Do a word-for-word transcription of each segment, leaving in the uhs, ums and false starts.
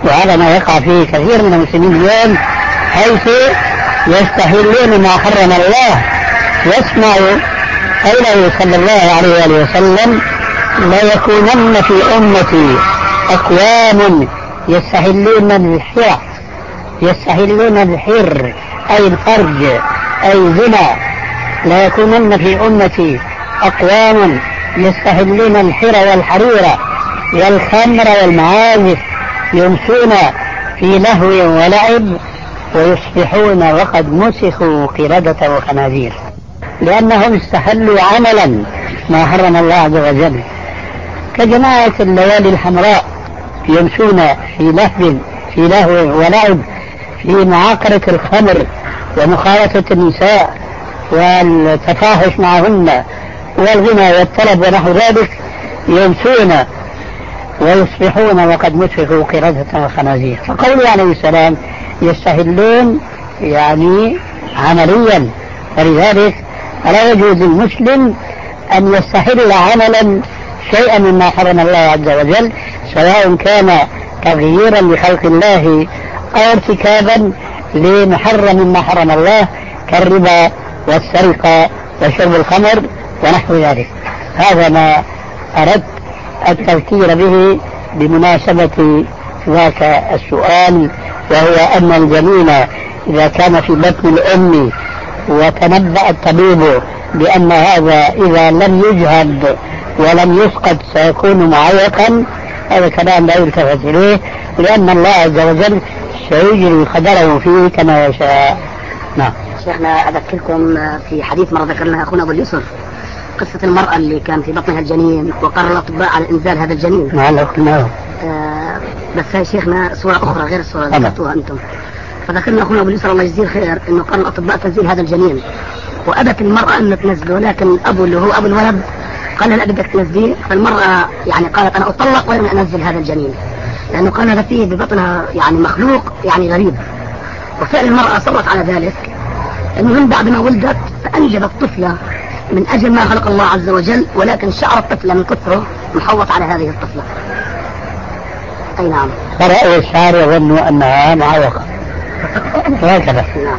وهذا ما يقع فيه كثير من المسلمين اليوم، حيث يستحلون ما حرم الله. يسمع قوله صلى الله عليه وآله وسلم: لا يكونن في أمتي أقوام يستحلون الحر يستحلون الحر أي الفرج أي زنا. لا يكونن في أمتي أقوام يستحلون الحر والحرير والخمر والمعازف، يمسون في لهو ولعب ويصبحون وقد مسخوا قردة وخنازير، لأنهم استحلوا عملا ما حرم الله عز وجل. كجماعة الليالي الحمراء يمشون في لهو في لهو ولعب، في معاقرة الخمر ومخالطة النساء والتفاحش معهن والغنى والطلب ونحو ذلك، يمشون ويصبحون وقد مسخوا قردة وخنازير. فقوله عليه السلام يستحلون يعني عمليا، فلذلك لا يجوز للمسلم أن يستحل عملا شيئا مما حرم الله عز وجل، سواء كان تغييرا لخلق الله أو ارتكابا لمحرم مما حرم الله كالربا والسرقة وشرب الخمر ونحو ذلك. هذا ما أردت التذكير به بمناسبة ذاك السؤال، وهو أن الجنين إذا كان في بطن الأم وتنبأ الطبيب بأن هذا إذا لم يجهد ولم يسقط سيكون معيقا، هذا كلام لا يلتفت إليه، لأن الله عز وجل سيجري قدره فيه كما يشاء. نعم. شيخنا أذكركم في حديث مرة ذكرناها أخونا أبو اليسر، قصة المرأة اللي كان في بطنها الجنين وقرر الأطباء على إنزال هذا الجنين. نعم. آه بس هاي شيخنا صورة أخرى غير الصورة اللي ذكرتوها أنتم. فذكرنا أخونا أبو اليسر الله يجزيه خير إنه قرر الأطباء تنزيل هذا الجنين، وأبت المرأة أن تنزله، ولكن أبو اللي هو أبو الولد قال لا بدك تنزليه. فالمرأة يعني قالت أنا أطلق ولم أنزل هذا الجنين، لأنه قال هذا فيه ببطنها يعني مخلوق يعني غريب. وفعلا المرأة صرت على ذلك. المهم بعد ما ولدت فأنجبت طفلة من أجل ما خلق الله عز وجل، ولكن شعر الطفلة من كثره محوط على هذه الطفلة. أي نعم. فرأوا الشعر يظنوا أنها معوقة هكذا. نعم.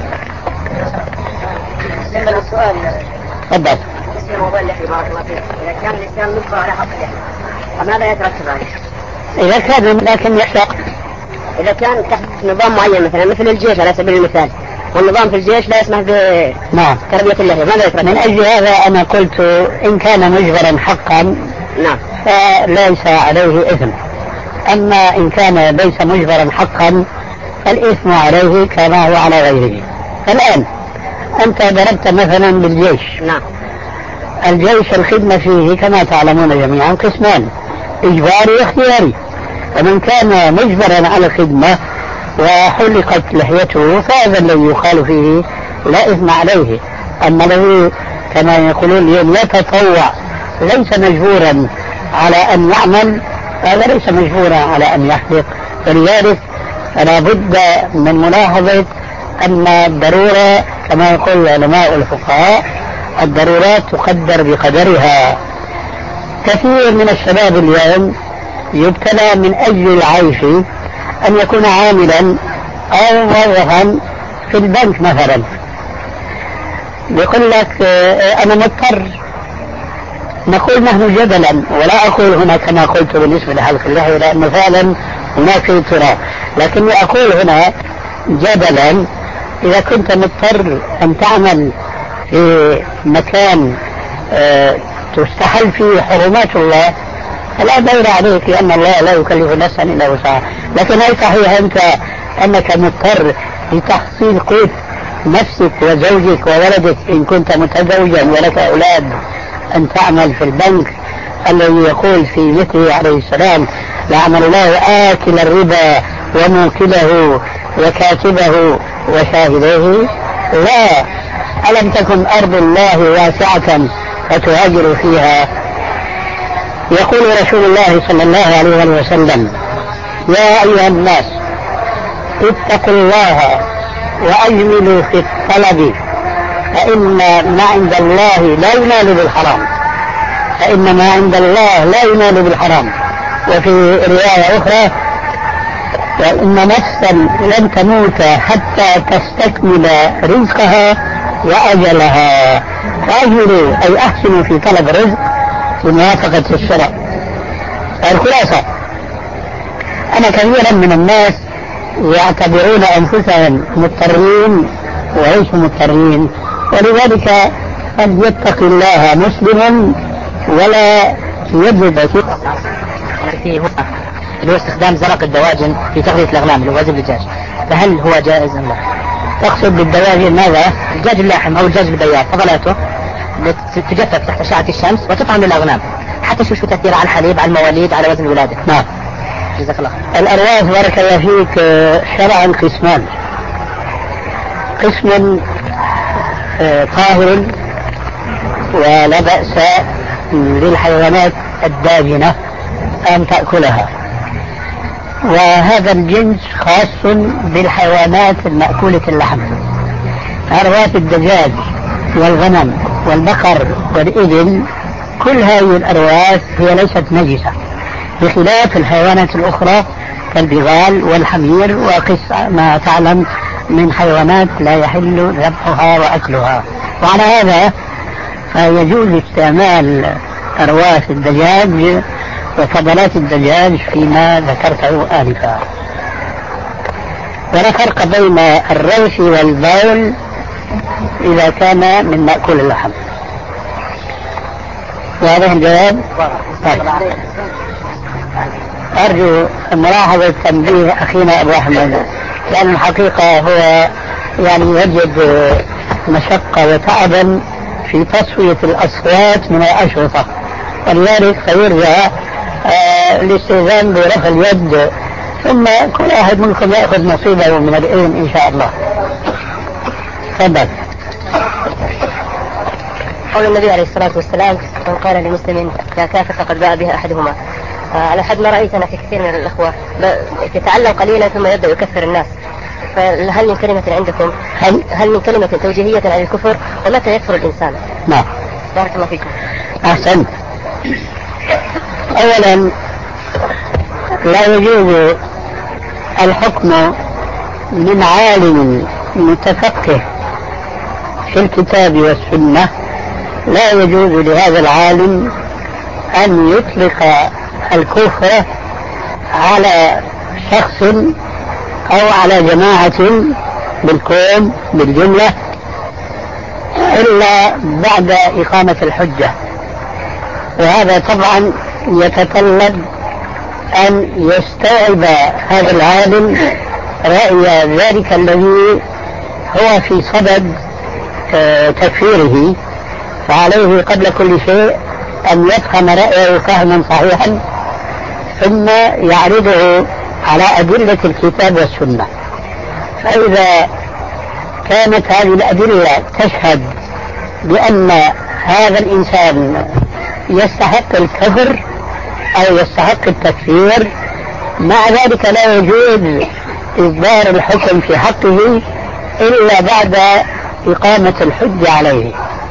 بالنسبة للسؤال تفضل. اسم موضوع اللحية بارك الله فيك، إذا كان الإنسان مجبر على حق اللحية فماذا يترتب عليه؟ إذا كان لكن يحتاج إذا كان تحت نظام معين مثلا مثل الجيش على سبيل المثال، والنظام في الجيش لا يسمح بتربية اللحية، ماذا يترتب؟ من أجل هذا أنا قلت إن كان مجبرا حقا نعم فليس عليه إثم، أما إن كان ليس مجبرا حقا فالإثم عليه كما هو على غيره. الآن أنت ضربت مثلا بالجيش. نعم. الجيش الخدمة فيه كما تعلمون جميعا قسمان، إجباري واختياري. ومن كان مجبرا على الخدمة وحلقت لحيته فهذا الذي يقال فيه لا إثم عليه. أما الذي كما يقولون اليوم يتطوع ليس مجبورا على أن يعمل، هذا ليس مجبورا على أن يحلق. ولذلك فلا بد من ملاحظة أن الضرورة كما يقول علماء الفقهاء الضرورات تقدر بقدرها. كثير من الشباب اليوم يبتلى من أجل العيش أن يكون عاملا أو موظفا في البنك مثلا، يقول لك أنا مضطر. نقول نحن جدلا، ولا أقول هنا كما قلت بالنسبة لحلق اللحية لأنه فعلا هناك اضطرار، لكني أقول هنا جدلا إذا كنت مضطر أن تعمل في مكان أه تستحل فيه حرمات الله فلا دور عليك، لأن الله لا يكلف نفسا إلا وسعها. لكن هل صحيح أنت أنك مضطر لتحصيل قوت نفسك وزوجك وولدك إن كنت متزوجا ولك أولاد أن تعمل في البنك الذي يقول في مثله عليه السلام لعن الله آكل الربا وموكله وكاتبه وشاهديه؟ لا. ألم تكن أرض الله واسعة فتهاجر فيها؟ يقول رسول الله صلى الله عليه وسلم يا أيها الناس اتقوا الله وأجملوا في الطلب فإن ما عند الله لا ينال بالحرام فإن ما عند الله لا ينال بالحرام. وفي رواية أخرى وإن نفسا لن تموت حتى تستكمل رزقها وأجلها، فأجلوا أي أحسنوا في طلب الرزق بموافقة الشرع. الخلاصة أنا كثيرا من الناس يعتبرون أنفسهم مضطرين وليسوا مضطرين، ولذلك فليتقي الله مسلما ولا يجد فيه هو اللي هو استخدام زرق الدواجن في تغذية الأغنام اللي هو وزن الدجاج، فهل هو جائز أم لا؟ تقصد بالدواجن ماذا؟ الدجاج اللحم أو الدجاج البياض فضلاته تجفف تحت أشعة الشمس وتطعم للأغنام حتى شو شو تأثير على الحليب على المواليد على وزن الولادة. نعم. جزاك الله. الأرواح بارك الله فيك شرعا قسمان، قسم طاهر ولا بأس للحيوانات الداجنة أن تأكلها، وهذا الجنس خاص بالحيوانات المأكولة اللحم. أرواح الدجاج والغنم والبقر والإبل كل هذه الأرواح هي ليست نجسة، بخلاف الحيوانات الأخرى كالبغال والحمير وقس ما تعلم من حيوانات لا يحل ذبحها وأكلها. وعلى هذا فيجوز استعمال أرواح الدجاج وفضلات الدجاج فيما ذكرته آنفا. ولا فرق بين الروث والبول إذا كان من مأكول اللحم. وهذا الجواب. أرجو ملاحظة تنبيه أخينا أبو أحمد، لأن الحقيقة هو يعني يجد مشقة وتعبا في تصفية الأصوات من الأشرطة، ولذلك سيرجع آه الاستئذان برفع اليد، ثم كل واحد منكم يأخذ نصيبه من العلم إن شاء الله. تفضل. قول النبي عليه الصلاة والسلام: من قال لمسلم يا كافر فقد باء بها أحدهما. على حد ما رأيتنا في كثير من الأخوة يتعلم قليلا ثم يبدأ يكفر الناس، فهل من كلمة عندكم هل, هل من كلمة توجيهية عن الكفر ومتى يكفر الإنسان؟ نعم. بارك الله فيكم. أحسنت. أولا لا يجوز الحكم من عالم متفقه في الكتاب والسنة، لا يجوز لهذا العالم أن يطلق الكفر على شخص أو على جماعة بالكون بالجملة إلا بعد إقامة الحجة. وهذا طبعا يتطلب أن يستوعب هذا العالم رأي ذلك الذي هو في صدد تكفيره، فعليه قبل كل شيء أن يفهم رأيه فهما صحيحا ثم يعرضه على أدلة الكتاب والسنة. فإذا كانت هذه الأدلة تشهد بأن هذا الإنسان يستحق الكفر أو يستحق التكفير، مع ذلك لا يجوز إصدار الحكم في حقه إلا بعد إقامة الحجة عليه.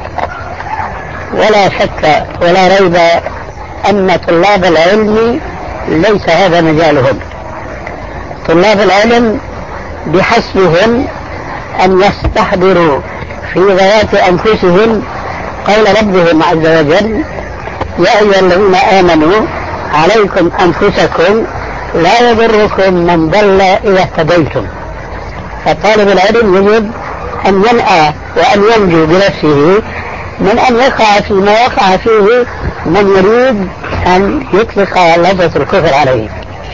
ولا شك ولا ريب أن طلاب العلم ليس هذا مجالهم. طلاب العلم بحسبهم أن يستحضروا في ذوات أنفسهم قول ربهم عز وجل: يا أيها الذين آمنوا عليكم أنفسكم لا يضركم من ضل إذا اهتديتم. فطالب العلم يجب أن ينأى وأن ينجو بنفسه من أن يقع فيما وقع فيه من يريد أن يطلق لفظ الكفر عليه.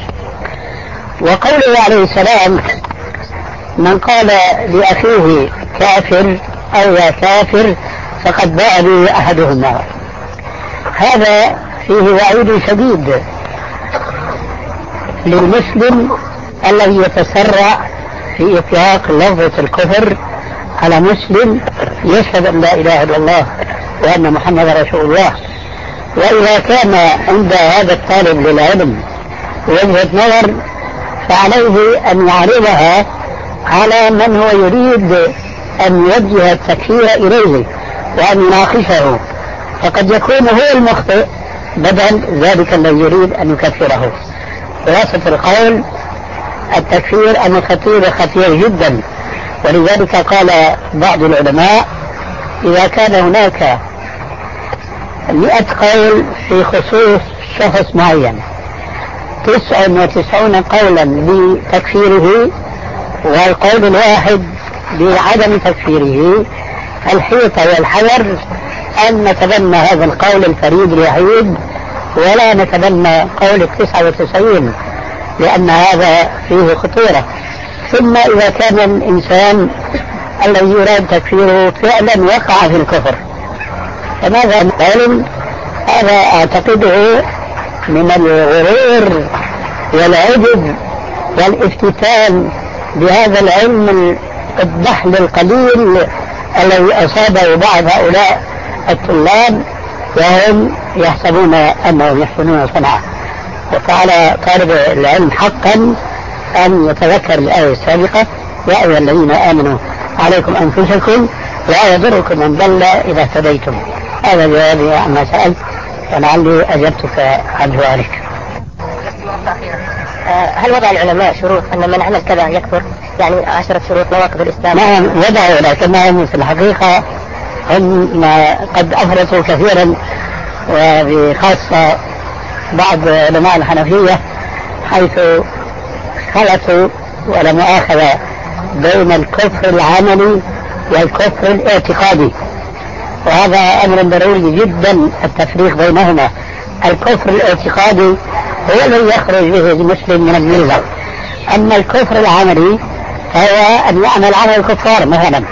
وقوله عليه السلام: من قال لأخيه كافر أو يا كافر فقد باء به أحدهما، هذا فيه وعيد شديد للمسلم الذي يتسرع في إطلاق لفظة الكفر على مسلم يشهد أن لا إله إلا الله وأن محمد رسول الله. وإذا كان عند هذا الطالب للعلم وجهة نظر فعليه أن يعرضها على من هو يريد أن يوجه التكفير إليه وأن يناقشه، فقد يكون هو المخطئ بدل ذلك الذي يريد أن يكفره. خلاصة القول التكفير أمر خطير خطير جدا، ولذلك قال بعض العلماء إذا كان هناك مئة قول في خصوص شخص معين، تسعة وتسعون قولا بتكفيره والقول الواحد بعدم تكفيره، الحيطة والحذر أن نتبنى هذا القول الفريد الوحيد ولا نتبنى قول التسعة وتسعين، لأن هذا فيه خطورة. ثم إذا كان الإنسان الذي يراد تكفيره فعلا وقع في الكفر، فماذا نقول؟ هذا أعتقده من الغرور والعجب والافتتان بهذا العلم الضحل القليل الذي أصابه بعض هؤلاء الطلاب وهم يحسبون أنهم يحسنون صنعا. وفعلى طالب العلم حقا أن يتذكر الآية السابقة: يا أيها الذين آمنوا عليكم أنفسكم لا يضركم من ضل إذا اهتديتم. هذا جوابي عما سألت، ولعلي أجبتك عن سؤالك. هل وضع العلماء شروط أن من عمل كذا يكفر؟ يعني عشرة شروط نواقض الإسلام. نعم وضعوا، لكنهم في الحقيقة هم قد أفرطوا كثيرا، وبخاصة بعض علماء الحنفية حيث خلطوا ولا مؤاخذة بين الكفر العملي والكفر الاعتقادي، وهذا أمر ضروري جدا التفريق بينهما. الكفر الاعتقادي هو الذي يخرج به المسلم من الملة، أما الكفر العملي فهو أن يعمل عمل الكفار مثلا.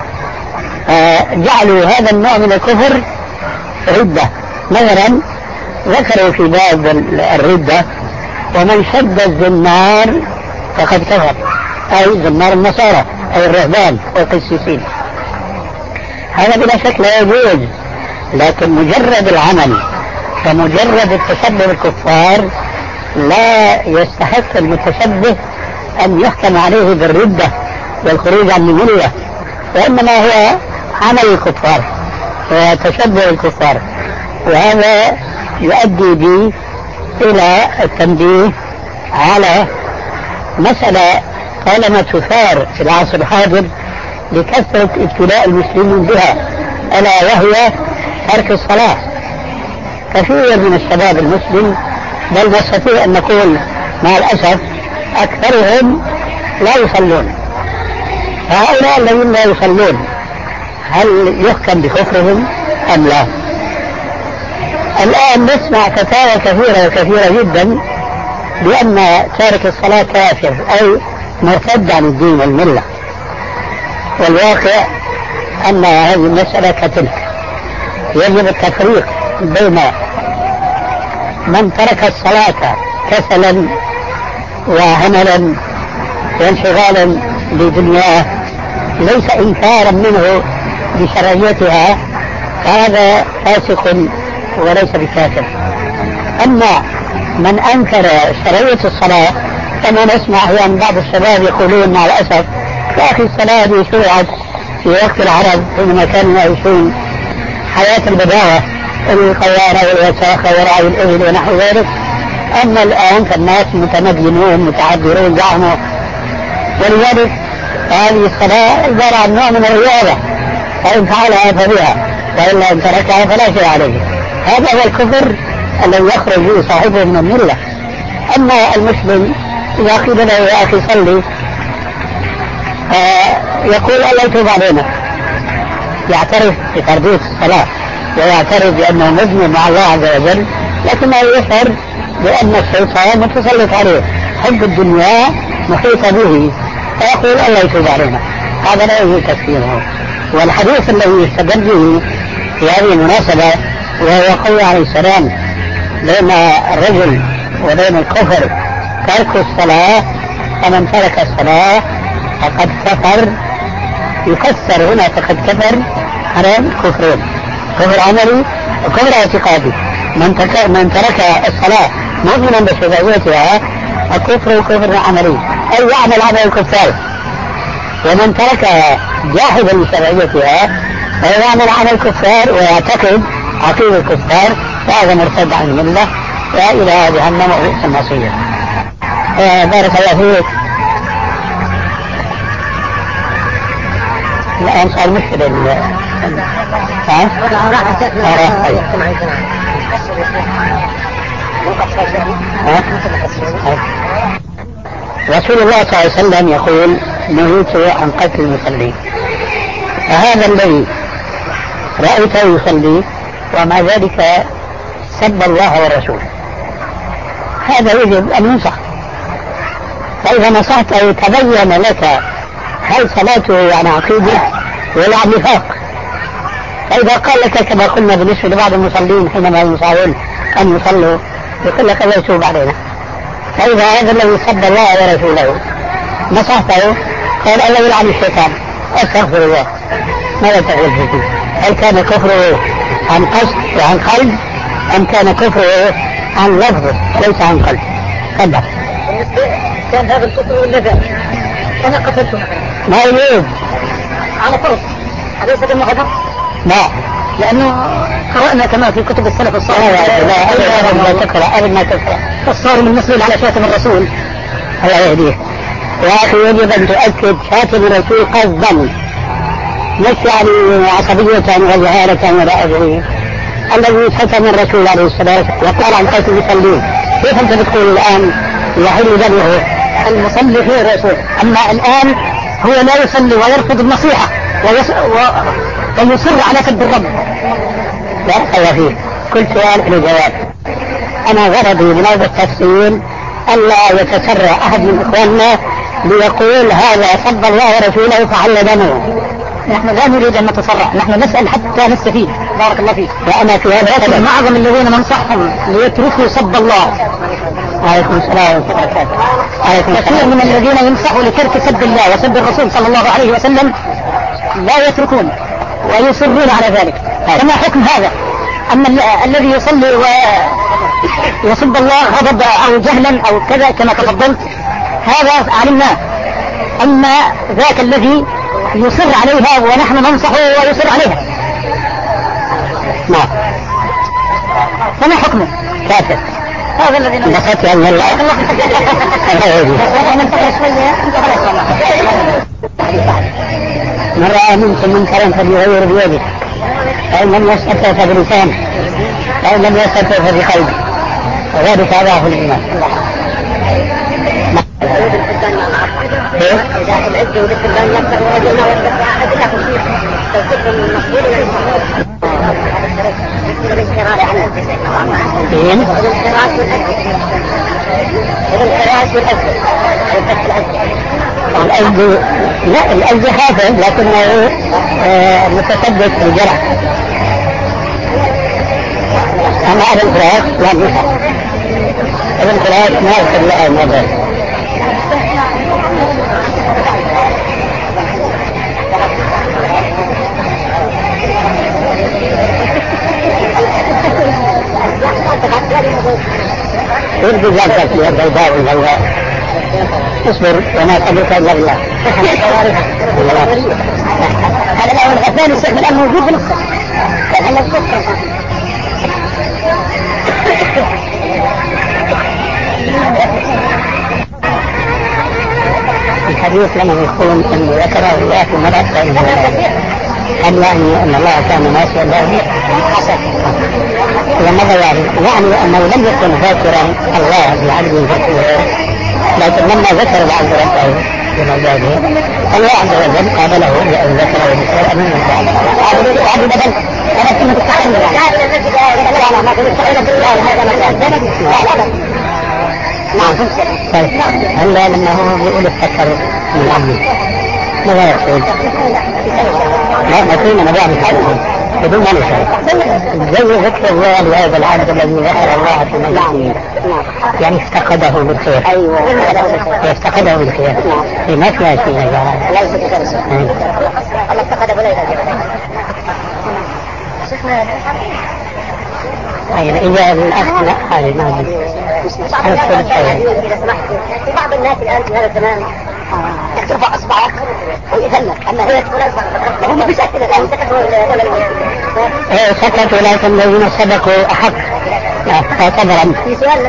جعلوا هذا النوع من الكفر ردة مثلا، ذكروا في باب الردة: ومن شد الزنار فقد كفر، أي زنار النصارى أي الرهبان والقسيسين. هذا بلا شك لا يجوز، لكن مجرد العمل فمجرد التشبه بالكفار لا يستحق المتشبه أن يحكم عليه بالردة والخروج عن الملة، وإنما هو عمل الكفار وتشبه الكفار. وهذا يؤدي بي إلى التنبيه على مسألة طالما تثار في العصر الحاضر لكثرة ابتلاء المسلمين بها، ألا وهي ترك الصلاة. كثير من الشباب المسلم، بل نستطيع أن نقول مع الأسف أكثرهم لا يصلون. هؤلاء الذين لا يصلون هل يحكم بكفرهم أم لا؟ الآن نسمع فتاوى كثيرة وكثيرة جدا بأن تارك الصلاة كافر أي مرتد عن الدين والملة، والواقع أن هذه المسألة كتلك. يجب التفريق بين من ترك الصلاة كسلا وهملا وانشغالا بدنياه ليس إنكارا منه بشرعيتها، هذا فاسق وليس بكافر. أما من أنكر شرعية الصلاة كما نسمع أحيانا بعض الشباب يقولون مع الأسف: يا أخي الصلاة دي شرعت في وقت العرب حينما كانوا يعيشون حياة البداوة، القوارة والوساخة ورعي الإبل ونحو ذلك، أما الآن فالناس متمدنون متعبرون زعموا، ولذلك هذه الصلاة عبارة عن نوع من الرياضة، فإن فعلها فبها وإلا إن تركها فلا شيء عليه. هذا هو الكفر الذي يخرج به صاحبه من الملة. أما المسلم إذا قيل له: يا أخي صلي، آه يقول: الله يتوب علينا، يعترف بفرضية الصلاة ويعترف بأنه مذنب مع الله عز وجل، لكنه يشعر بأن الشيطان متسلط عليه، حب الدنيا محيط به، فيقول: الله يتوب علينا. هذا لا يجوز تكفيره. والحديث الذي يستدل به في هذه المناسبة وهو قول عليه السلام بين الرجل وبين الكفر ترك الصلاة، فمن ترك الصلاة فقد كفر. يكسر هنا فقد كفر على كفرين: كفر عملي وكفر اعتقادي. من, تك... من ترك الصلاة مؤمنا بشرعيتها فكفر كفر عملي أي يعمل عمل الكفار، ومن ترك جاحدا لشرعيتها فيعمل عمل الكفار ويعتقد عقيدة الكفار، فهذا مرتد عن الملة وإلى جهنم وبئس المصير. بارك الله فيك. الآن صار مشكلة. ها؟ رسول الله صلى الله عليه وسلم يقول نهيت عن قتل المصلين، فهذا الذي رأيته يصلي ومع ذلك سب الله ورسوله هذا يجب أن ينصح، فإذا نصحته تبين لك هل صلاته عن عقيدة ولا عن نفاق. فإذا قال لك كما قلنا بالنسبة لبعض المصلين حينما يصارون أن يصلوا يقول لك يتوب علينا، فإذا هذا الذي سب الله ورسوله نصحته قال الله يلعن الشيطان أستغفر الله، ماذا تقول فيه؟ هل كان كفره عن قصد وعن قلب أم كان كفره عن لفظ ليس عن قلب؟ كذا كان هذا الكفر ولا ذا أنا قتلته ما يريد على فرض أليس بالمغضب؟ لا، لأنه قرأنا كما في كتب السلف الصالح لا لا لا تقرأ أبدا ما تقرأ فالصارم المسلم على شاتم الرسول الله يهديه. يا أخي يجب أن تؤكد شاتم الرسول قصدا مش يعني عصبية وجهالة ولا أدري. الذي شتم الرسول عليه الصلاة والسلام وقال عن قتل المصلين، كيف أنت بتقول الآن يحل دمه؟ المصلي هو الرسول، أما الآن هو لا يصلي ويرفض النصيحة ويص... و... ويصر على سب الرب. لا خير فيه، كل سؤال له جواب. أنا غرضي من هذا التفصيل ألا يتسرع أحد من إخواننا ليقول هذا سب الله ورسوله فحل دمه. نحن لا نريد أن نتسرع، نحن نسأل حتى نستفيد. بارك الله فيك. وأنا في هذا السبب معظم الذين ننصحهم ليتركوا سب الله. عليكم السلام ورحمة الله وبركاته. كثير من الذين ينصحوا لترك سب الله وسب الرسول صلى الله عليه وسلم لا يتركون ويصرون على ذلك. فما حكم هذا؟ أما الذي يصلي ويسب الله غضب أو جهلا أو كذا كما تفضلت هذا علمناه، أما ذاك الذي يصر عليها ونحن ننصحه ويصر عليها نعم فما حكمه؟ كافر. هذا الذي نصحت يا الله من رأى منكم منكرا فليغير بيده، فإن لم يستطع فبلسانه، فإن لم يستطع فبقلبه، وذلك أضعف الإيمان. الأجد لا الأجد حافظ لكنه متصدق بالجرح. أما ابن الفراق لا نفع، ابن الفراق ما يصل لها الموضوع. يرجو ذلك يا البيضاء والبيضاء اصبر وما صبرك الا بالله. هذا الأول الثاني الشيخ الآن موجود في نفسه كان الحديث لما يكون أن ذكره الله في مرة قبل أن الله كان ناسيا له حسن وماذا يعني؟ يعني أنه لم يكن ذاكرا الله بعبده ذكره، لكن لما ذكر العبد ربه بمجاده الله عز وجل قابله بأن ذكره بخير أمين هلا لما هو بيقول افتكر من عمي ماذا يقول؟ لا نقول أنا بعمل حاجة بدون ما نشعر زي ذكر الله لهذا العبد الذي ذكر الله في مجلسه يعني افتقده بالخير. أيوة افتقده بالخير ما فيها شيء هذا لا يفتكر الله افتقده بلا يفتكر. شيخنا أيضا إذا الأخ لا هذه ما إذا سمحت في بعض الناس الآن في هذا الزمان ترفع أصبعك ويذلك، أما هي تقول أصبعك هم بشكل الآن سكتوا لكن الذين سبقوا أحق فصبرا. في سؤال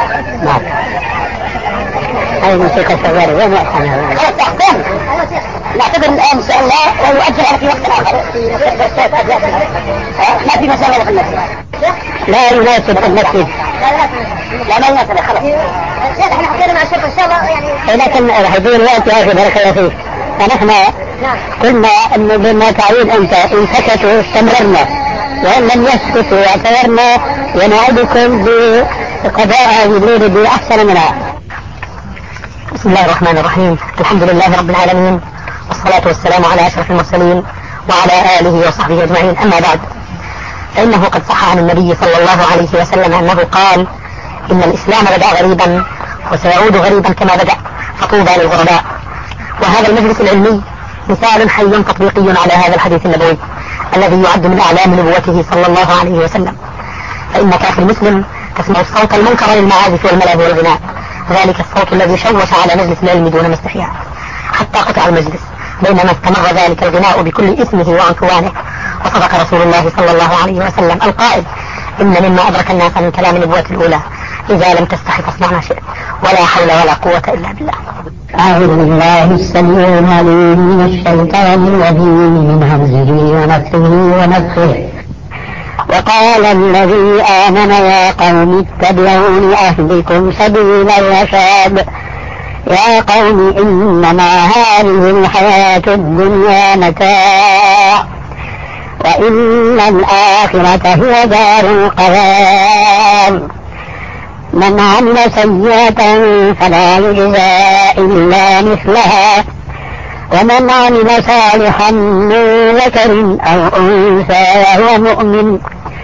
نعم هذه موسيقى شغالة وين أحسن هذا؟ خلاص أحسن نعتبر الآن إن شاء الله ويؤجل في وقت آخر في ما في مسألة في المسجد. لا يناسب المسجد. لا ما يناسب خلاص. شيخ احنا حكينا مع الشيخ ان شاء الله يعني. لكن راح يكون الوقت يا أخي بارك الله فيك. فنحن قلنا أنه بما تعود أنت إن سكتوا استمررنا وإن لم يسكتوا اعتبرنا ونعدكم بقضاء هذه الليلة بأحسن منها. بسم الله الرحمن الرحيم. الحمد لله رب العالمين والصلاة والسلام على أشرف المرسلين وعلى آله وصحبه أجمعين. أما بعد، فإنه قد صح عن النبي صلى الله عليه وسلم أنه قال: إن الإسلام بدأ غريبا وسيعود غريبا كما بدأ، فطوبى للغرباء. وهذا المجلس العلمي مثال حي تطبيقي على هذا الحديث النبوي الذي يعد من أعلام نبوته صلى الله عليه وسلم. فإنك أخي المسلم تسمع الصوت المنكر للمعازف والملاهي والغناء، ذلك الصوت الذي شوش على مجلس العلم دون استحياء حتى قطع المجلس، بينما استمر ذلك الغناء بكل إثمه وعنفوانه. وصدق رسول الله صلى الله عليه وسلم القائل: إن مما أدرك الناس من كلام النبوة الأولى إذا لم تستحي فاصنع ما شئت، ولا حول ولا قوة إلا بالله. أعوذ بالله السميع العليم من الشيطان الرجيم من همزه ونفسه ونفسه. وقال الذي آمن يا قوم اتبعون أهدكم سبيل الرشاد. يا قوم إنما هذه الحياة الدنيا متاع وإن الآخرة هي دار القرار. من عمل سيئة فلا يجزى إلا مثلها ومن عمل صالحا من ذكر أو أنثى وهو مؤمن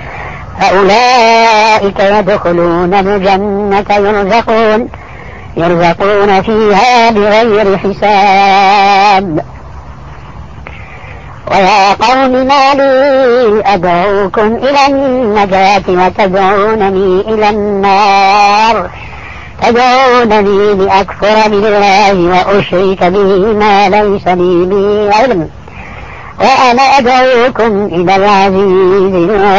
فأولئك يدخلون الجنة يرزقون يرزقون فيها بغير حساب. ويا قوم ما لي أدعوكم إلى النجاة وتدعونني إلى النار تدعونني لأكفر بالله وأشرك به ما ليس لي به علم وأنا أدعوكم إلى العزيز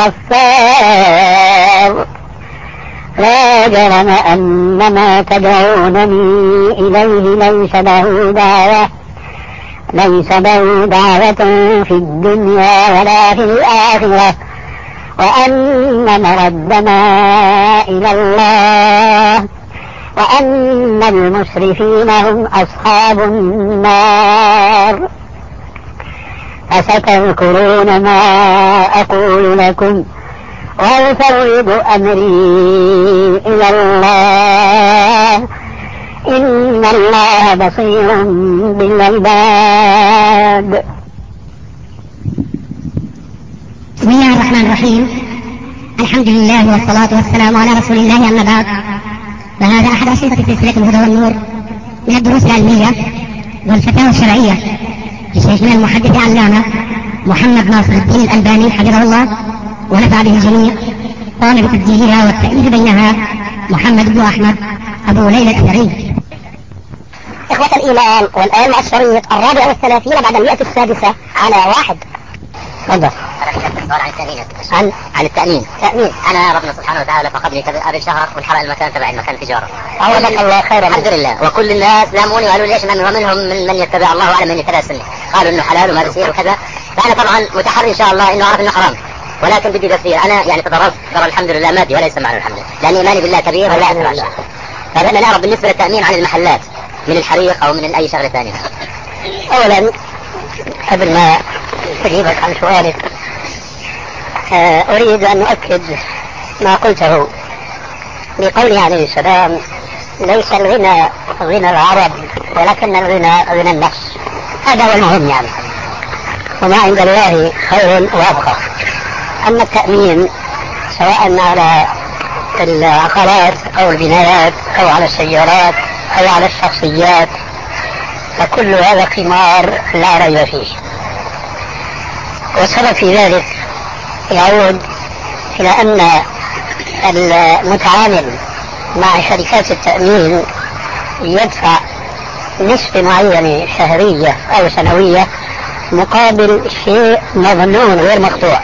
الغفار. لا جرم أن ما تدعونني إليه ليس له دعوة ليس له دعوة في الدنيا ولا في الآخرة وأن مردنا إلى الله وأن المسرفين هم أصحاب النار. فستذكرون ما أقول لكم وأفوض أمري إلى الله إن الله بصير بالعباد. بسم الله الرحمن الرحيم. الحمد لله والصلاة والسلام على رسول الله. أما بعد، فهذا أحد أشرطة سلسلة الهدى والنور من الدروس العلمية والفتاوى الشرعية لشيخنا المحدث علامة محمد ناصر الدين الألباني حفظه الله ونفع به الجميع. قام بتسجيلها والتأليف بينها محمد بن أحمد أبو ليلى الأثري. إخوة الإيمان، والآن مع الشريط الرابع والثلاثين بعد المئة السادسة على واحد. تفضل. عن التأمين. عن عن التأمين. تأمين. أنا ربنا سبحانه وتعالى فقدني قبل شهر والحرق المكان تبع المكان تجارة. أولاً الله خيرا. الحمد لله. وكل الناس لاموني وقالوا لي ليش من ومنهم من, من يتبع الله وأعلم من يتبع السنة. قالوا إنه حلال وما بيصير وكذا. فأنا طبعا متحري إن شاء الله إنه أعرف إنه حرام. ولكن بدي تفسير. أنا يعني تضررت ضرر الحمد لله مادي وليس معنى الحمد لله. لأن إيماني بالله كبير ولا أتبع شيء. فأنا نعرف بالنسبة للتأمين عن المحلات من الحريق أو من أي شغلة ثانية. أولا قبل ما أجيبك عن سؤالك أريد أن أؤكد ما قلته بقوله عليه السلام: ليس الغنى غنى العرب ولكن الغنى غنى النفس. هذا هو المهم يعني، وما عند الله خير وأبقى. أما التأمين سواء على العقارات أو البنايات أو على السيارات أو على الشخصيات فكل هذا قمار لا ريب فيه. والسبب في ذلك يعود إلى أن المتعامل مع شركات التأمين يدفع نسبة معينة شهرية أو سنوية مقابل شيء مظنون غير مقطوع.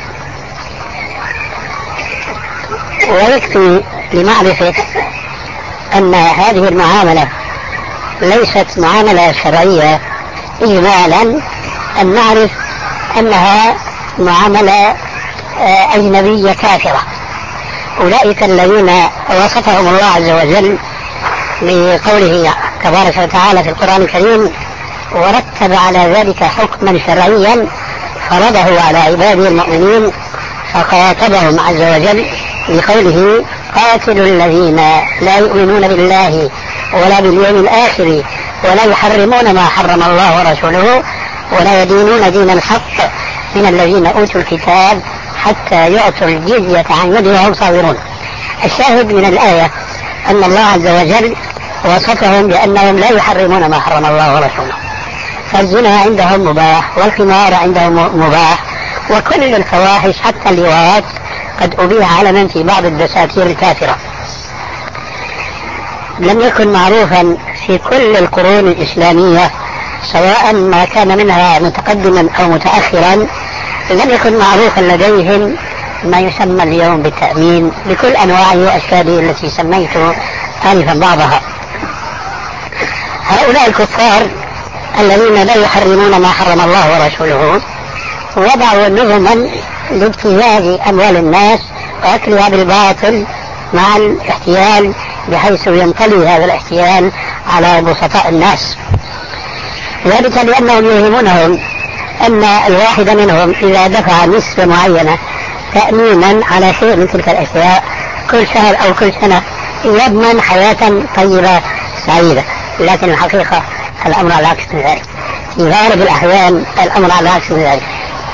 ويكفي لمعرفة أن هذه المعاملة ليست معاملة شرعية إجمالا أن نعرف أنها معاملة أجنبية كافرة. أولئك الذين وصفهم الله عز وجل لقوله تبارك وتعالى في القرآن الكريم: ورتب على ذلك حكما شرعيا فرضه على عباده المؤمنين، فخاطبهم عز وجل لقوله: قاتلوا الذين لا يؤمنون بالله ولا باليوم الآخر ولا يحرمون ما حرم الله ورسوله ولا يدينون دين الحق من الذين أوتوا الكتاب حتى يعطوا الجزية عن يد وهم صاغرون. الشاهد من الآية أن الله عز وجل وصفهم بأنهم لا يحرمون ما حرم الله ورسوله، فالزنا عندهم مباح، والقمار عندهم مباح، وكل الفواحش حتى اللواط قد أبيح علنا في بعض الدساتير الكافرة. لم يكن معروفا في كل القرون الإسلامية، سواء ما كان منها متقدما أو متأخرا، لم يكن معروفا لديهم ما يسمى اليوم بالتأمين بكل أنواعه وأشكاله التي سميت آنفا بعضها. هؤلاء الكفار الذين لا يحرمون ما حرم الله ورسوله وضعوا نظما لابتزاز أموال الناس وأكلها بالباطل مع الاحتيال، بحيث ينطلي هذا الاحتيال على بسطاء الناس، ذلك لأنهم يوهمونهم أن الواحد منهم إذا دفع نسبة معينة تأمينا على شيء من تلك الأشياء كل شهر أو كل سنة يضمن حياة طيبة سعيدة، لكن الحقيقة الأمر على العكس من ذلك. في غالب الأحيان الأمر على العكس من ذلك.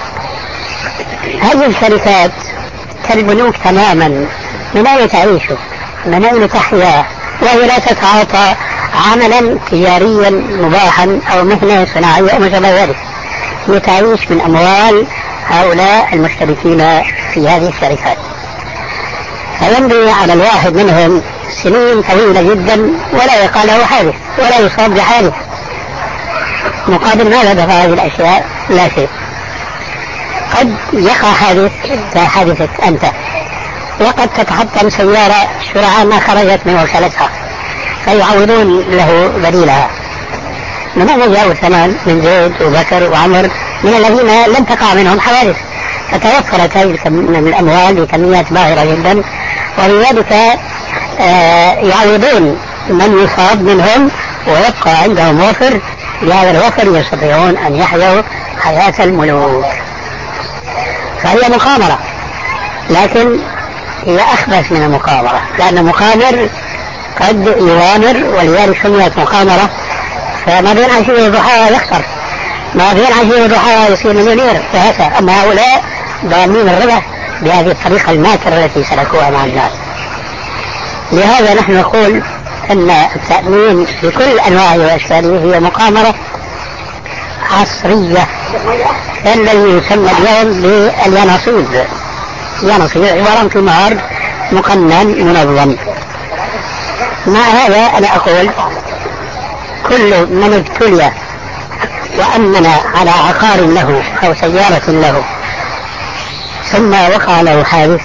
هذه الشركات كالبنوك تماما، من أين تعيش؟ من أين تحيا؟ وهي لا تتعاطى عملا تجاريا مباحا أو مهنة صناعية أو ما شابه ذلك، لتعيش من أموال هؤلاء المشتركين في هذه الشركات. فيمضي على الواحد منهم سنين طويلة جدا ولا يقع له حادث ولا يصاب بحادث، مقابل ماذا دفع هذه الأشياء؟ لا شيء. قد يقع حادث كحادثك أنت، وقد تتحطم سيارة سرعان ما خرجت من وكالتها فيعوضون له بديلها. من أين جاءوا الثمان؟ من زيد وبكر وعمر، من الذين لم تقع منهم حوادث، فتوفرت هذه من الأموال بكميات باهرة جدا، ولذلك آه يعوضون من يصاب منهم ويبقى عندهم وفر، بهذا الوفر يستطيعون أن يحيوا حياة الملوك. فهي مقامرة، لكن هي أخبث من المقامرة، لأن المقامر قد يغامر ولذلك سميت مقامرة، فما بين عشية وضحاها يخسر، ما بين عشية وضحاها يصير مليونير وهكذا. أما هؤلاء ضامنين الربح بهذه الطريقة الماكرة التي سلكوها مع الناس. لهذا نحن نقول أن التأمين بكل أنواعه وأشكاله هي مقامرة عصرية، الذي يسمى اليوم باليانصيب. يانصيب عبارة عن قمار مقنن منظم. مع هذا أنا أقول كل من ابتلي وأمن على عقار له أو سيارة له ثم وقع له حادث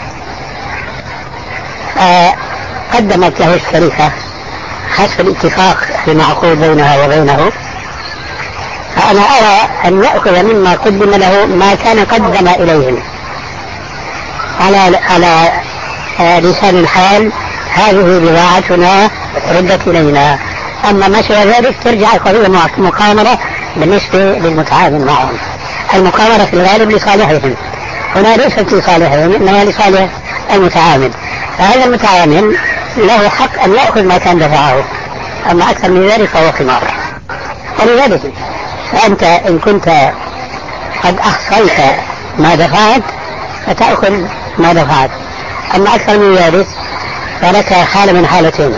قدمت له الشركة حسب الاتفاق المعقود بينها وبينه، فأنا أرى أن يأخذ مما قدم له ما كان قدم إليهم على على لسان الحال: هذه بضاعتنا ردت إلينا. أما ما سوى ذلك ترجع القضية مقامرة بالنسبة للمتعامل معهم. المقامرة في الغالب لصالحهم، هنا ليست لصالحهم إنما لصالح المتعامل، فهذا المتعامل له حق أن يأخذ ما كان دفعه، أما أكثر من ذلك فهو قمار. ولذلك فأنت إن كنت قد أحصيت ما دفعت فتأخذ ما دفعت، أما أكثر من ذلك فلك حالة من حالتين: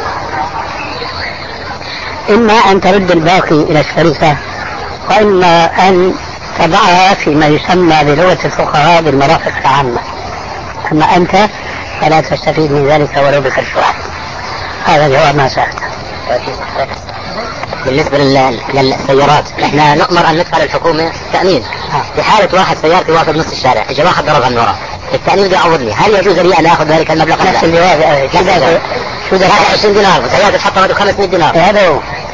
إما أن ترد الباقي إلى الشركة، وإما أن تضعها فيما يسمى بلغة الفقهاء بالمرافق العامة، أما أنت فلا تستفيد من ذلك ولو بكشف واحد. هذا جواب ما سألته. بالنسبة للسيارات احنا نؤمر ان ندفع للحكومة تأمين في حالة واحد سيارتي واقف نص الشارع اجى واحد ضربها من ورا، التأمين ده يعوض لي، هل يجوز لي ان اخذ ذلك المبلغ؟ نفس الجواب. شو ده؟ عشرين دينار وسيارة تحطمت بخمسمائة دينار. هذا هو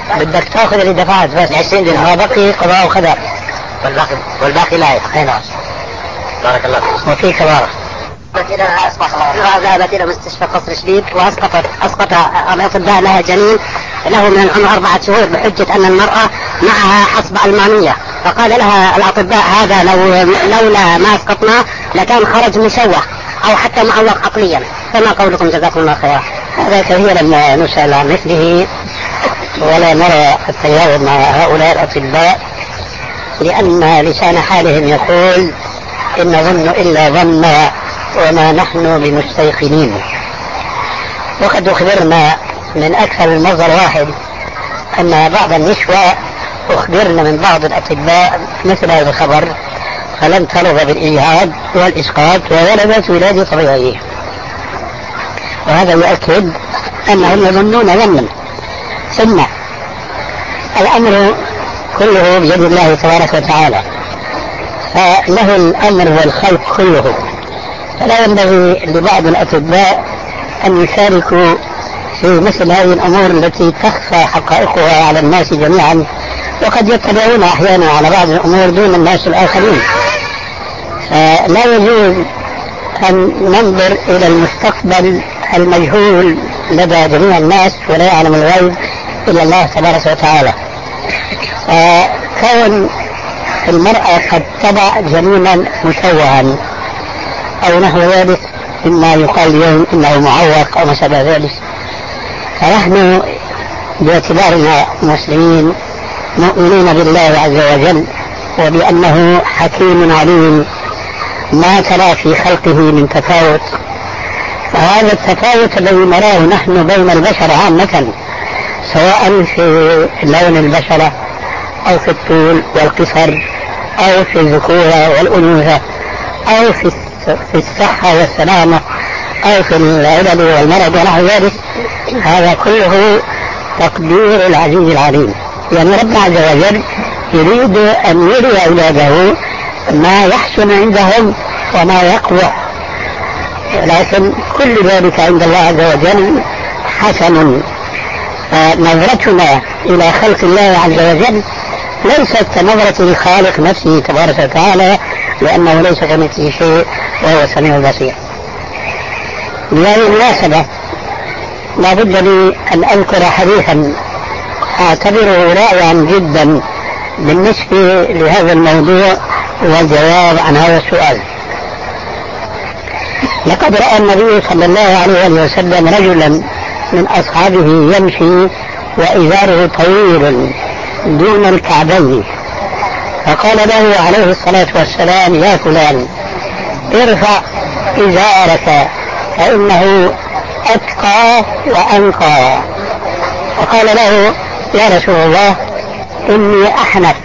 بدك تاخذ اللي دفعت بس عشرين دينار ما بقي قضاء وخدع والباقي والباقي لا نعم. بارك الله فيك. وفي كبارة إلى أصبح ذهبت إلى مستشفى قصر شديد وأسقطت أسقط الأطباء لها جنين له من العمر أربعة شهور بحجة أن المرأة معها حصبة ألمانية، فقال لها الأطباء هذا لو لولا ما أسقطناه لكان خرج مشوه أو حتى معوق عقليا، فما قولكم جزاكم الله خيرا؟ هذا كثيرا ما نسأل عن مثله ولا نرى التجاوب مع هؤلاء الأطباء، لأن لسان حالهم يقول إن ظن إلا ظن وما نحن بمستيقنين. وقد أخبرنا من أكثر من مصدر واحد أن بعض النسوة أخبرنا من بعض الأطباء مثل هذا الخبر فلم ترضى بالإجهاض والإسقاط وولدت ولادة طبيعية، وهذا يؤكد أنهم يظنون ظنا. ثم الأمر كله بيد الله تبارك وتعالى، فله الأمر والخلق كله، فلا ينبغي لبعض الأطباء أن يشاركوا في مثل هذه الأمور التي تخفى حقائقها على الناس جميعا، وقد يطلعون أحيانا على بعض الأمور دون الناس الآخرين. فلا يجوز أن ننظر إلى المستقبل المجهول لدى جميع الناس ولا يعلم الغيب إلا الله تبارك وتعالى. كون المرأة قد تضع جنينا مشوها أو نحو ذلك مما يقال اليوم إنه معوق أو ما شابه ذلك، فنحن باعتبارنا مسلمين مؤمنين بالله عز وجل وبأنه حكيم عليم ما ترى في خلقه من تفاوت، فهذا التفاوت الذي نراه نحن بين البشر عامة سواء في لون البشرة أو في الطول والقصر أو في الذكورة والأنوثة أو في في الصحة والسلامة أو في العدد والمرض ونحو ذلك، هذا كله تقدير العزيز العليم. يعني ربنا عز وجل يريد أن يري عباده ما يحسن عندهم وما يقبح، لكن كل ذلك عند الله عز وجل حسن. نظرتنا إلى خلق الله عز وجل ليست كنظرة الخالق نفسه تبارك وتعالى، لأنه ليس كمثله شيء وهو السميع البصير. بهذه المناسبة لا بد لي أن أذكر حديثا أعتبره رائعا جدا بالنسبة لهذا الموضوع والجواب عن هذا السؤال. لقد رأى النبي صلى الله عليه وسلم رجلا من أصحابه يمشي وإزاره طويل دون الكعبين، فقال له عليه الصلاة والسلام: يا فلان ارفع إزارك فإنه أتقى وأنقى. فقال له: يا رسول الله إني أحنف.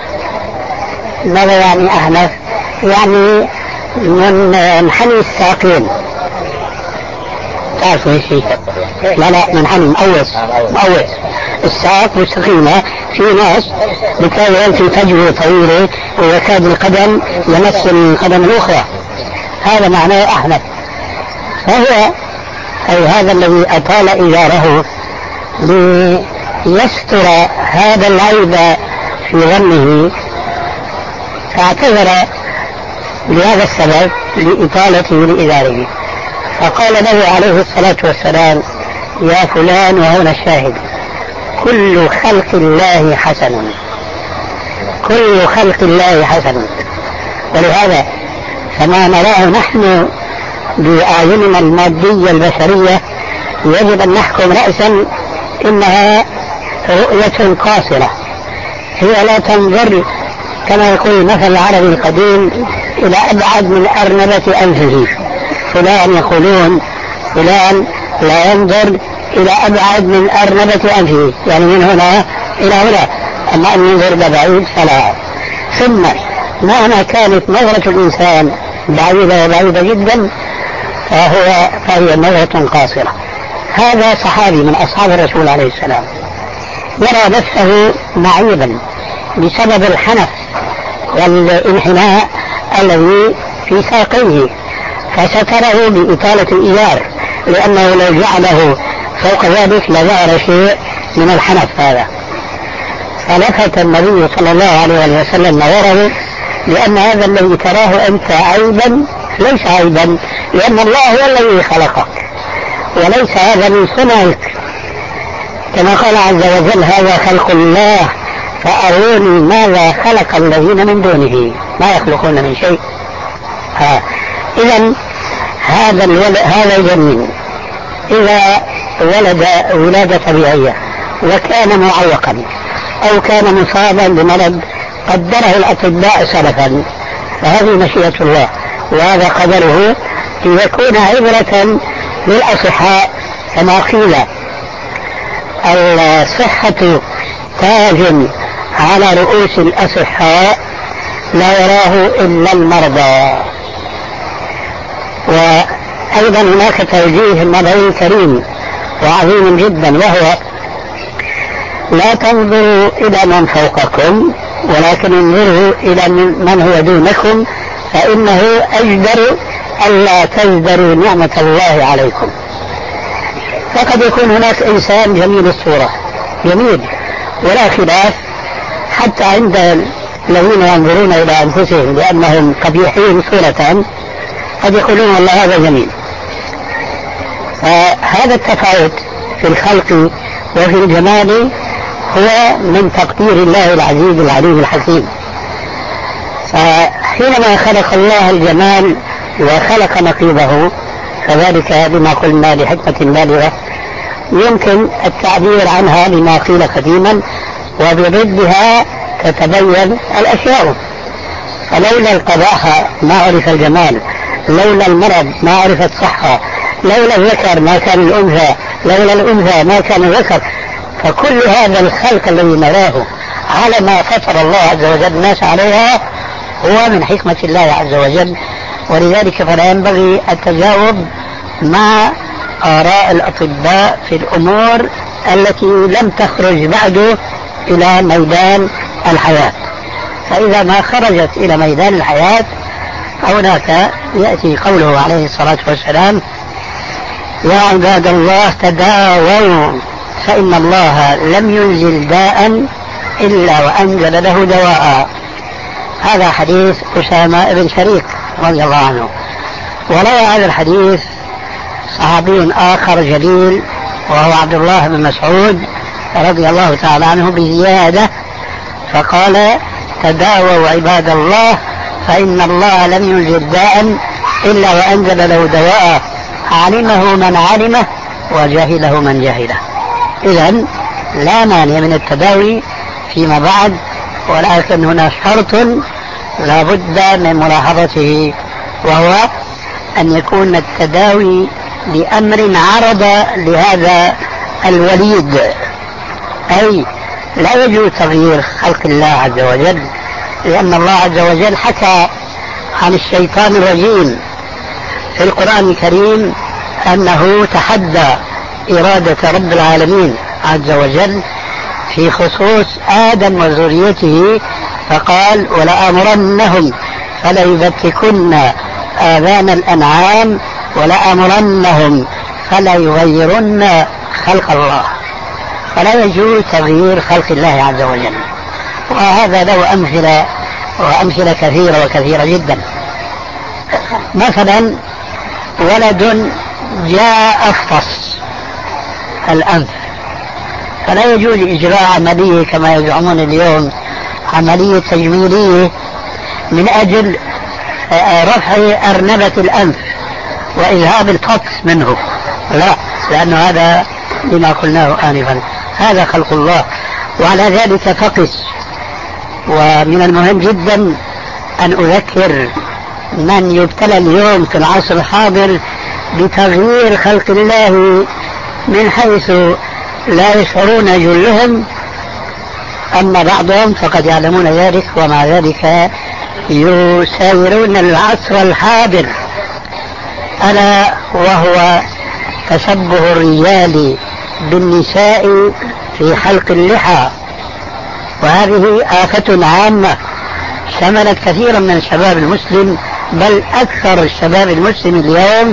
ماذا يعني أحنف؟ يعني من منحني الساقين. تعرفوا ايش هي؟ لا لا منحني مقوس مقوس الساق مستقيمة. في ناس بتلاقي في فجوة طويلة ويكاد القدم يمس القدم الأخرى، هذا معناه أحنف. فهو أي هذا الذي أطال إزاره ليستر هذا العيب في ظنه، فاعتذر لهذا السبب لإطالته لإزاره، فقال له عليه الصلاة والسلام: يا فلان، وهنا الشاهد، كل خلق الله حسن، كل خلق الله حسن. ولهذا فما نراه نحن بأعيننا المادية البشرية يجب أن نحكم رأسا إنها رؤية قاصرة، هي لا تنظر كما يقول المثل العربي القديم إلى أبعد من أرنبة أنفه. فلان يقولون فلان لا ينظر إلى أبعد من أرنبة أنفه، يعني من هنا إلى هنا، أما أن ينظر بعيد فلا. ثم مهما كانت نظرة الإنسان بعيدة وبعيدة جدا فهو فهي نظرة قاصرة. هذا صحابي من أصحاب الرسول عليه السلام يرى نفسه معيبا بسبب الحنف والانحناء الذي في ساقيه، فستره بإطالة الإزار، لأنه لو جعله فوق ذلك لظهر شيء من الحنف هذا. فلفت النبي صلى الله عليه وسلم نظره لأن هذا الذي تراه أنت عيبا ليس عيبا، لأن الله هو الذي خلقك وليس هذا من صنعك، كما قال عز وجل هذا خلق الله فأروني ماذا خلق الذين من دونه ما يخلقون من شيء. إذا هذا الولد هذا الجنين إذا ولد ولادة طبيعية وكان معوقا أو كان مصابا بمرض قدره الأطباء سلفا فهذه مشيئة الله وهذا قدره ليكون عبرة للأصحاء، كما قيل الصحة تاج على رؤوس الأصحاء لا يراه إلا المرضى. وأيضا هناك توجيه نبوي كريم وعظيم جدا، وهو لا تنظروا إلى من فوقكم ولكن انظروا إلى من هو دونكم فإنه أجدر ألا تزدروا نعمة الله عليكم. فقد يكون هناك إنسان جميل الصورة جميل ولا خلاف حتى عند الذين ينظرون إلى أنفسهم لأنهم قبيحين صورة قد يقولون والله هذا جميل. فهذا التفاوت في الخلق وفي الجمال هو من تقدير الله العزيز العليم الحكيم. فحينما خلق الله الجمال وخلق نقيضه كذلك بما قلنا لحكمة بالغة يمكن التعبير عنها لما قيل قديما وبضدها تتبين الأشياء. فلولا القباحة ما عرف الجمال، لولا المرض ما عرفت صحة، لولا الذكر ما كان الأنثى، لولا الأنثى ما كان الذكر. فكل هذا الخلق الذي نراه على ما فطر الله عز وجل الناس عليها هو من حكمة الله عز وجل. ولذلك فلا ينبغي التجاوب مع آراء الأطباء في الأمور التي لم تخرج بعد إلى ميدان الحياة. فإذا ما خرجت إلى ميدان الحياة هناك يأتي قوله عليه الصلاة والسلام يا عباد الله تداووا فإن الله لم ينزل داء إلا وأنزل له دواء. هذا حديث أسامة بن شريك رضي الله عنه. وروى هذا الحديث صحابي آخر جليل وهو عبد الله بن مسعود رضي الله تعالى عنه بزيادة فقال تداووا عباد الله فإن الله لم ينزل داء إلا وأنزل له دواء علمه من علمه وجهله من جهله. إذن لا مانع من التداوي فيما بعد، ولكن هنا شرط لا بد من ملاحظته وهو أن يكون التداوي بأمر عرض لهذا الوليد، أي لا يجوز تغيير خلق الله عز وجل، لأن الله عز وجل حكى عن الشيطان الرجيم في القرآن الكريم أنه تحدى إرادة رب العالمين عز وجل في خصوص آدم وذريته فقال ولأمرنهم فليبتكن آذان الأنعام ولأمرنهم فليغيرن خلق الله. فلا يجوز تغيير خلق الله عز وجل، وهذا له أمثلة وأمثلة كثيرة وكثيرة جدا. مثلا ولد جاء أفطس الأنف فلا يجوز إجراء عملية كما يزعمون اليوم عملية تجميلية من أجل رفع أرنبة الأنف وإذهاب الفطس منه، لا، لأن هذا لما قلناه آنفا هذا خلق الله. وعلى ذلك فقس. ومن المهم جدا أن أذكر من يبتلى اليوم في العصر الحاضر بتغيير خلق الله من حيث لا يشعرون جلهم، أما بعضهم فقد يعلمون ذلك ومع ذلك يساورون العصر الحاضر، ألا وهو تشبه الرجال بالنساء في حلق اللحى. وهذه آفة عامة شملت كثيرا من الشباب المسلم، بل أكثر الشباب المسلم اليوم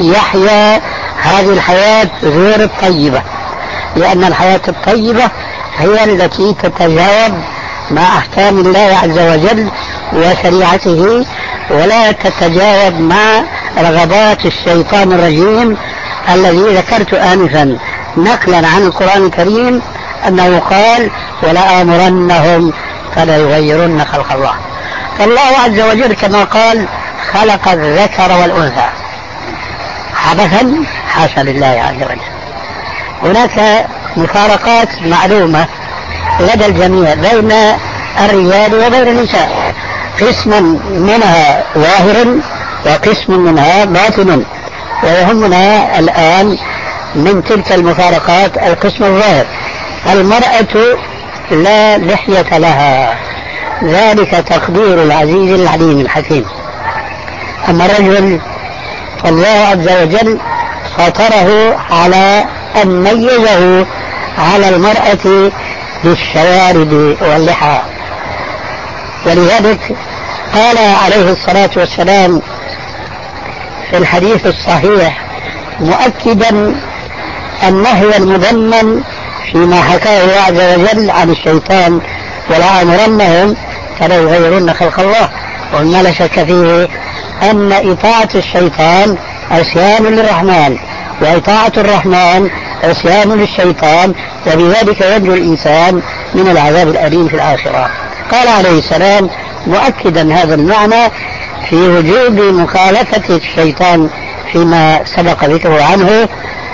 يحيا هذه الحياة غير الطيبة، لأن الحياة الطيبة هي التي تتجاوب مع أحكام الله عز وجل وشريعته، ولا تتجاوب مع رغبات الشيطان الرجيم الذي ذكرت آنفا نقلا عن القرآن الكريم أنه قال ولا آمرنهم فلا يغيرن خلق الله. فالله عز وجل كما قال خلق الذكر والأنثى عبثا؟ حاشا لله عز وجل. هناك مفارقات معلومة لدى الجميع بين الرجال وبين النساء، قسم منها ظاهر وقسم منها باطن، ويهمنا الآن من تلك المفارقات القسم الظاهر. المرأة لا لحية لها، ذلك تقدير العزيز العليم الحكيم. أما الرجل فالله عز وجل فطره على أن ميزه على المرأة بالشوارب واللحى، ولذلك قال عليه الصلاة والسلام في الحديث الصحيح مؤكدا النهي المضمن فيما حكاه الله عز وجل عن الشيطان ولا أمرنهم فلا يغيرن خلق الله، وما لا شك فيه أن إطاعة الشيطان عصيان للرحمن، وإطاعة الرحمن عصيان للشيطان، وبذلك ينجو الإنسان من العذاب الأليم في الآخرة. قال عليه السلام مؤكدا هذا المعنى في وجوب مخالفة الشيطان فيما سبق ذكره عنه: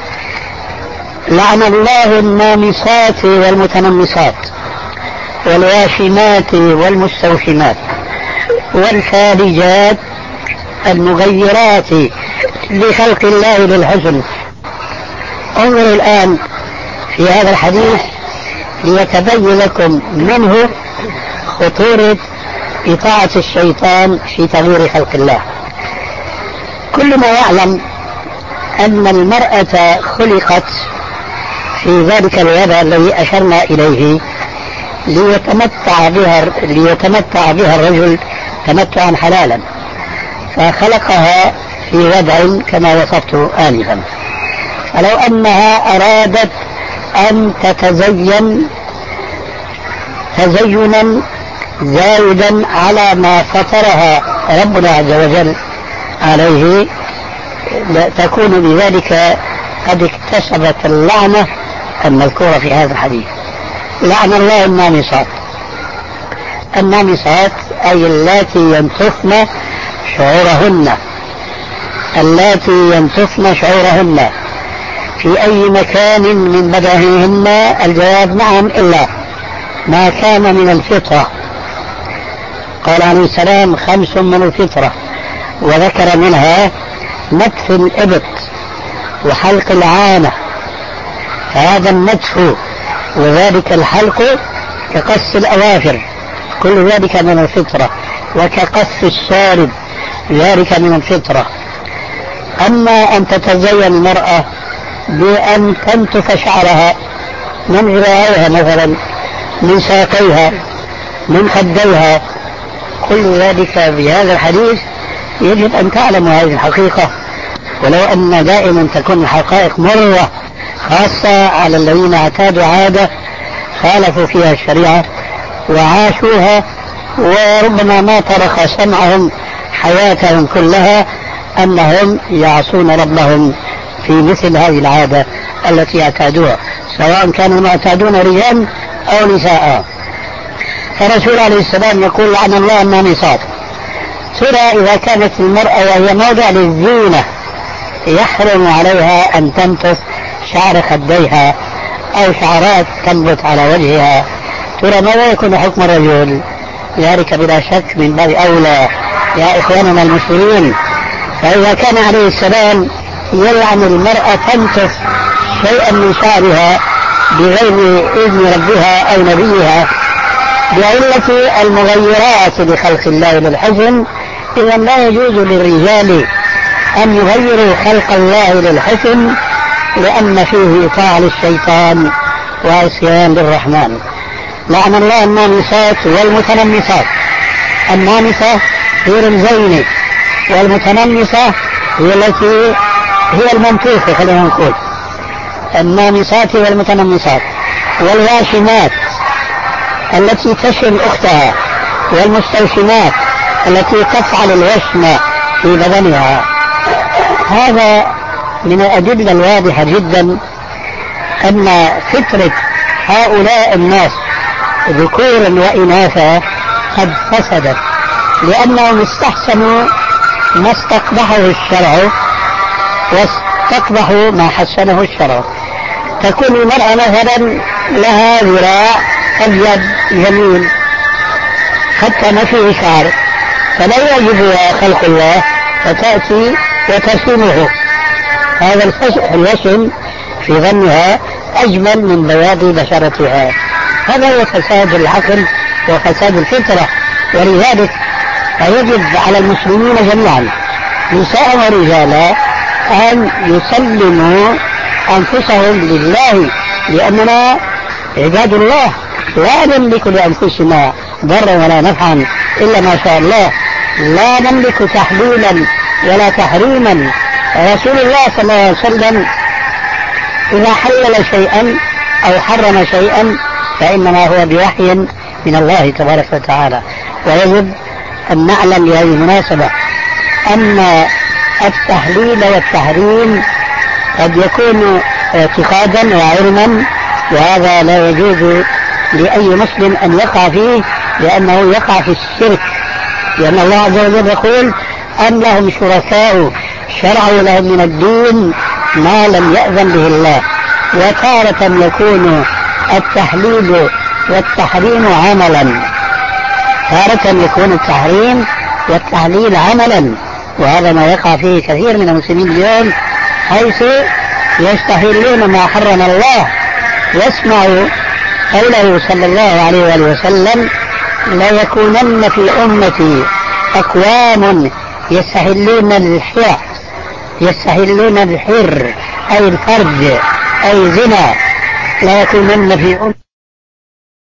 لعن الله النامصات والمتنمصات والواشمات والمستوشمات والفالجات المغيرات لخلق الله للحسن. انظروا الآن في هذا الحديث ليتبين لكم منه خطورة إطاعة الشيطان في تغيير خلق الله. كل ما يعلم أن المرأة خلقت في ذلك الوضع الذي أشرنا إليه ليتمتع بها ليتمتع بها الرجل تمتعا حلالا، فخلقها في وضع كما وصفت آنفا. فلو أنها أرادت أن تتزين تزينا زائدا على ما فطرها ربنا عز وجل عليه تكون بذلك قد اكتسبت اللعنة المذكورة في هذا الحديث. لعن الله النامصات. النامصات أي اللاتي ينتفن شعورهن اللاتي ينتفن شعورهن في أي مكان من بدنهن. الجواب نعم، إلا ما كان من الفطرة. قال عليه السلام خمس من الفطرة، وذكر منها نتف الإبط وحلق العانة. هذا النتف وذلك الحلق كقص الأظافر، كل ذلك من الفطرة، وكقص الشارب ذلك من الفطرة. أما أن تتزين المرأة بأن تنتف شعرها من ذراعيها مثلا، من ساقيها، من خديها، كل ذلك بهذا الحديث يجب أن تعلم هذه الحقيقة. ولو أن دائما تكون الحقائق مرة خاصة على الذين اعتادوا عادة خالفوا فيها الشريعة وعاشوها، وربما ما ترك سمعهم حياتهم كلها أنهم يعصون ربهم في مثل هذه العادة التي اعتادوها، سواء كانوا معتادون رجال أو نساء. فالرسول عليه السلام يقول لعن الله النامصات. ترى إذا كانت المرأة وهي موضع للزينة يحرم عليها أن تنتف شعر خديها أو شعرات تنبت على وجهها، ترى ماذا يكون حكم الرجل؟ ذلك بلا شك من باب أولى يا إخواننا المسلمين. فإذا كان عليه السلام يلعن المرأة تنتف شيئا من شعرها بغير إذن ربها أو نبيها بعلة المغيرات لخلق الله للحسن، إذا لا يجوز للرجال أن يغيروا خلق الله للحسن، لأن فيه إطاعة للشيطان وعصيان للرحمن. لعن الله النامصات والمتنمصات. النامصة هي الزينة، والمتنمصة هي التي هي المنتوفة، خلينا نقول النامصات والمتنمصات. والواشمات التي تشم أختها، والمستوشمات التي تفعل الوشم في بدنها. هذا من الأدلة الواضحة جدا أن فطرة هؤلاء الناس ذكورا وإناثا قد فسدت، لأنهم استحسنوا ما استقبحه الشرع واستقبحوا ما حسنه الشرع. تكون المرأة مثلا لها ذراع أبيض جميل حتى ما فيه شعر، فلا يعجبها خلق الله فتأتي وترسمه. هذا الوشم في ظنها أجمل من بياض بشرتها. هذا هو فساد العقل وفساد الفطرة. ولذلك يجب على المسلمين جميعا نساء ورجالا أن يسلموا أنفسهم لله، لأننا عباد الله لا نملك لأنفسنا ضرا ولا نفعا إلا ما شاء الله، لا نملك تحليلا ولا تحريما. رسول الله صلى الله عليه وسلم إذا حلل شيئا أو حرم شيئا فإنما هو بوحي من الله تبارك وتعالى. ويجب أن نعلم بهذه المناسبة أن التحليل والتحريم قد يكون اعتقادا وعلما، وهذا لا يجوز لأي مسلم أن يقع فيه، لأنه يقع في الشرك. لأن الله عز وجل يقول أم لهم شركاء شرعوا لهم من الدين ما لم يأذن به الله. وتارة يكون التحليل والتحريم عملا، تارة يكون التحريم والتحليل عملا، وهذا ما يقع فيه كثير من المسلمين اليوم، حيث يستحلون ما حرم الله. يسمع قوله صلى الله عليه وآله وسلم لا يكونن في أمتي أقوام يستحلون الحر يستحلون الحر أي الفرج أي زنا، لا يكونن في أمتي